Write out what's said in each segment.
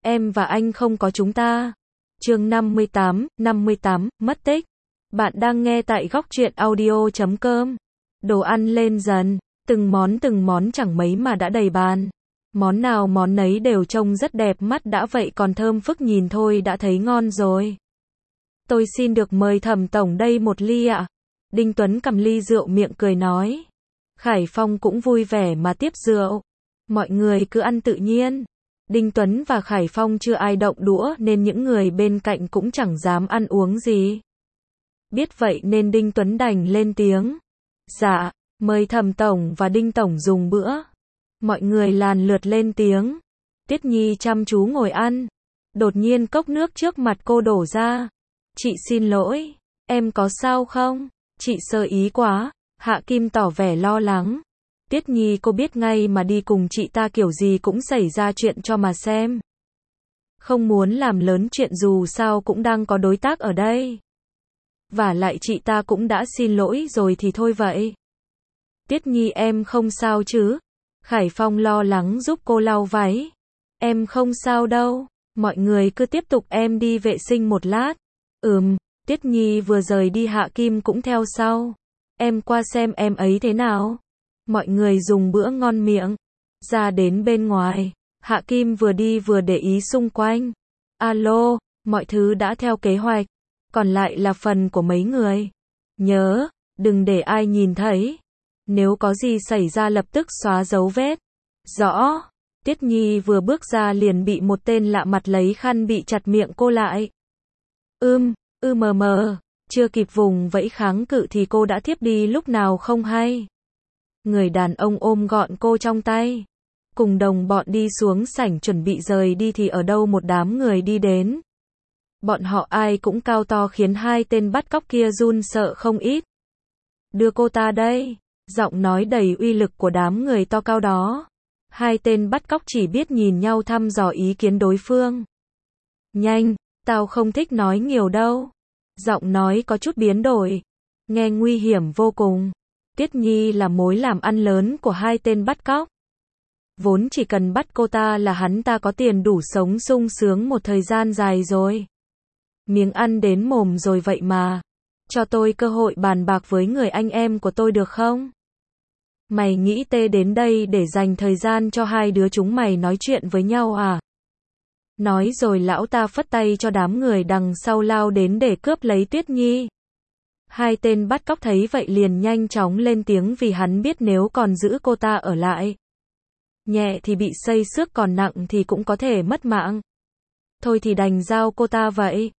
Em và anh không có chúng ta. Chương 58, mất tích. Bạn đang nghe tại góc truyện audio.com. Đồ ăn lên dần, từng món chẳng mấy mà đã đầy bàn. Món nào món nấy đều trông rất đẹp mắt đã vậy còn thơm phức nhìn thôi đã thấy ngon rồi. Tôi xin được mời Thẩm tổng đây một ly ạ. Đinh Tuấn cầm ly rượu miệng cười nói. Khải Phong cũng vui vẻ mà tiếp rượu. Mọi người cứ ăn tự nhiên. Đinh Tuấn và Khải Phong chưa ai động đũa nên những người bên cạnh cũng chẳng dám ăn uống gì. Biết vậy nên Đinh Tuấn đành lên tiếng. Dạ, mời Thẩm tổng và Đinh tổng dùng bữa. Mọi người lần lượt lên tiếng. Tiết Nhi chăm chú ngồi ăn. Đột nhiên cốc nước trước mặt cô đổ ra. Chị xin lỗi, em có sao không? Chị sơ ý quá. Hạ Kim tỏ vẻ lo lắng. Tiết Nhi cô biết ngay mà đi cùng chị ta kiểu gì cũng xảy ra chuyện cho mà xem. Không muốn làm lớn chuyện dù sao cũng đang có đối tác ở đây. Và lại chị ta cũng đã xin lỗi rồi thì thôi vậy. Tiết Nhi em không sao chứ? Khải Phong lo lắng giúp cô lau váy. Em không sao đâu, mọi người cứ tiếp tục em đi vệ sinh một lát. Tiết Nhi vừa rời đi Hạ Kim cũng theo sau. Em qua xem em ấy thế nào. Mọi người dùng bữa ngon miệng. Ra đến bên ngoài, Hạ Kim vừa đi vừa để ý xung quanh. Alo, mọi thứ đã theo kế hoạch. Còn lại là phần của mấy người. Nhớ, đừng để ai nhìn thấy. Nếu có gì xảy ra lập tức xóa dấu vết. Rõ. Tiết Nhi vừa bước ra liền bị một tên lạ mặt lấy khăn bị chặt miệng cô lại. Chưa kịp vùng vẫy kháng cự thì cô đã thiếp đi lúc nào không hay. Người đàn ông ôm gọn cô trong tay. Cùng đồng bọn đi xuống sảnh chuẩn bị rời đi thì ở đâu một đám người đi đến. Bọn họ ai cũng cao to khiến hai tên bắt cóc kia run sợ không ít. Đưa cô ta đây. Giọng nói đầy uy lực của đám người to cao đó. Hai tên bắt cóc chỉ biết nhìn nhau thăm dò ý kiến đối phương. Nhanh, tao không thích nói nhiều đâu. Giọng nói có chút biến đổi. Nghe nguy hiểm vô cùng. Tiết Nhi là mối làm ăn lớn của hai tên bắt cóc. Vốn chỉ cần bắt cô ta là hắn ta có tiền đủ sống sung sướng một thời gian dài rồi. Miếng ăn đến mồm rồi vậy mà. Cho tôi cơ hội bàn bạc với người anh em của tôi được không? Mày nghĩ tê đến đây để dành thời gian cho hai đứa chúng mày nói chuyện với nhau à? Nói rồi lão ta phất tay cho đám người đằng sau lao đến để cướp lấy Tuyết Nhi. Hai tên bắt cóc thấy vậy liền nhanh chóng lên tiếng vì hắn biết nếu còn giữ cô ta ở lại. Nhẹ thì bị xây xước còn nặng thì cũng có thể mất mạng. Thôi thì đành giao cô ta vậy.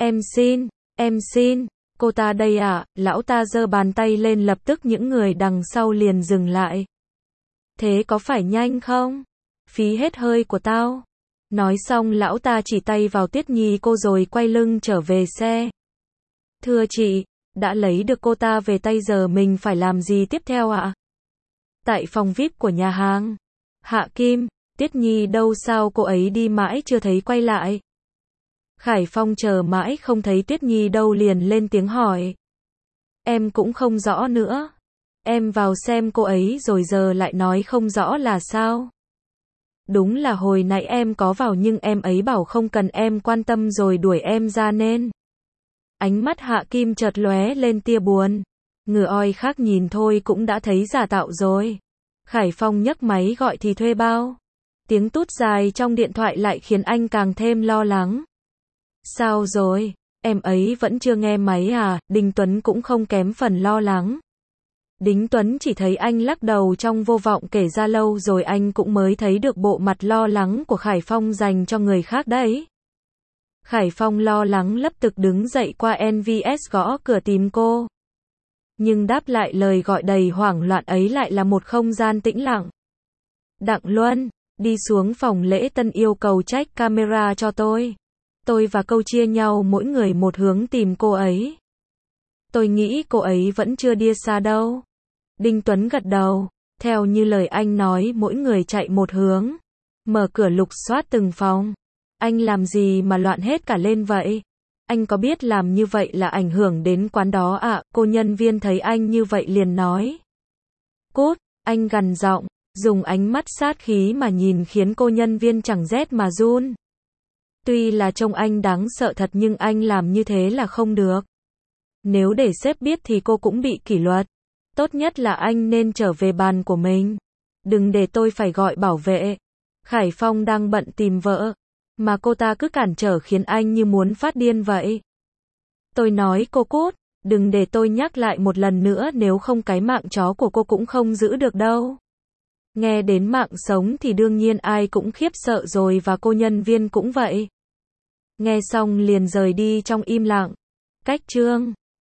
Em xin, cô ta đây ạ, lão ta giơ bàn tay lên lập tức những người đằng sau liền dừng lại. Thế có phải nhanh không? Phí hết hơi của tao. Nói xong lão ta chỉ tay vào Tiết Nhi cô rồi quay lưng trở về xe. Thưa chị, đã lấy được cô ta về tay giờ mình phải làm gì tiếp theo ạ? Tại phòng VIP của nhà hàng. Hạ Kim, Tiết Nhi đâu sao cô ấy đi mãi chưa thấy quay lại. Khải Phong chờ mãi không thấy Tuyết Nhi đâu liền lên tiếng hỏi. Em cũng không rõ nữa. Em vào xem cô ấy rồi giờ lại nói không rõ là sao? Đúng là hồi nãy em có vào nhưng em ấy bảo không cần em quan tâm rồi đuổi em ra nên. Ánh mắt Hạ Kim chợt lóe lên tia buồn. Người oi khác nhìn thôi cũng đã thấy giả tạo rồi. Khải Phong nhấc máy gọi thì thuê bao. Tiếng tút dài trong điện thoại lại khiến anh càng thêm lo lắng. Sao rồi? Em ấy vẫn chưa nghe máy à? Đinh Tuấn cũng không kém phần lo lắng. Đinh Tuấn chỉ thấy anh lắc đầu trong vô vọng kể ra lâu rồi anh cũng mới thấy được bộ mặt lo lắng của Khải Phong dành cho người khác đấy. Khải Phong lo lắng lập tức đứng dậy qua NVS gõ cửa tìm cô. Nhưng đáp lại lời gọi đầy hoảng loạn ấy lại là một không gian tĩnh lặng. Đặng Luân, đi xuống phòng lễ tân yêu cầu check camera cho tôi. Tôi và Câu chia nhau mỗi người một hướng tìm cô ấy. Tôi nghĩ cô ấy vẫn chưa đi xa đâu. Đinh Tuấn gật đầu. Theo như lời anh nói mỗi người chạy một hướng. Mở cửa lục soát từng phòng. Anh làm gì mà loạn hết cả lên vậy? Anh có biết làm như vậy là ảnh hưởng đến quán đó ạ? Cô nhân viên thấy anh như vậy liền nói. Cút, anh gằn giọng, dùng ánh mắt sát khí mà nhìn khiến cô nhân viên chẳng rét mà run. Tuy là trông anh đáng sợ thật nhưng anh làm như thế là không được. Nếu để sếp biết thì cô cũng bị kỷ luật. Tốt nhất là anh nên trở về bàn của mình. Đừng để tôi phải gọi bảo vệ. Khải Phong đang bận tìm vợ, mà cô ta cứ cản trở khiến anh như muốn phát điên vậy. Tôi nói cô cút, đừng để tôi nhắc lại một lần nữa, nếu không cái mạng chó của cô cũng không giữ được đâu. Nghe đến mạng sống thì đương nhiên ai cũng khiếp sợ rồi, và cô nhân viên cũng vậy. Nghe xong liền rời đi trong im lặng. Cách chương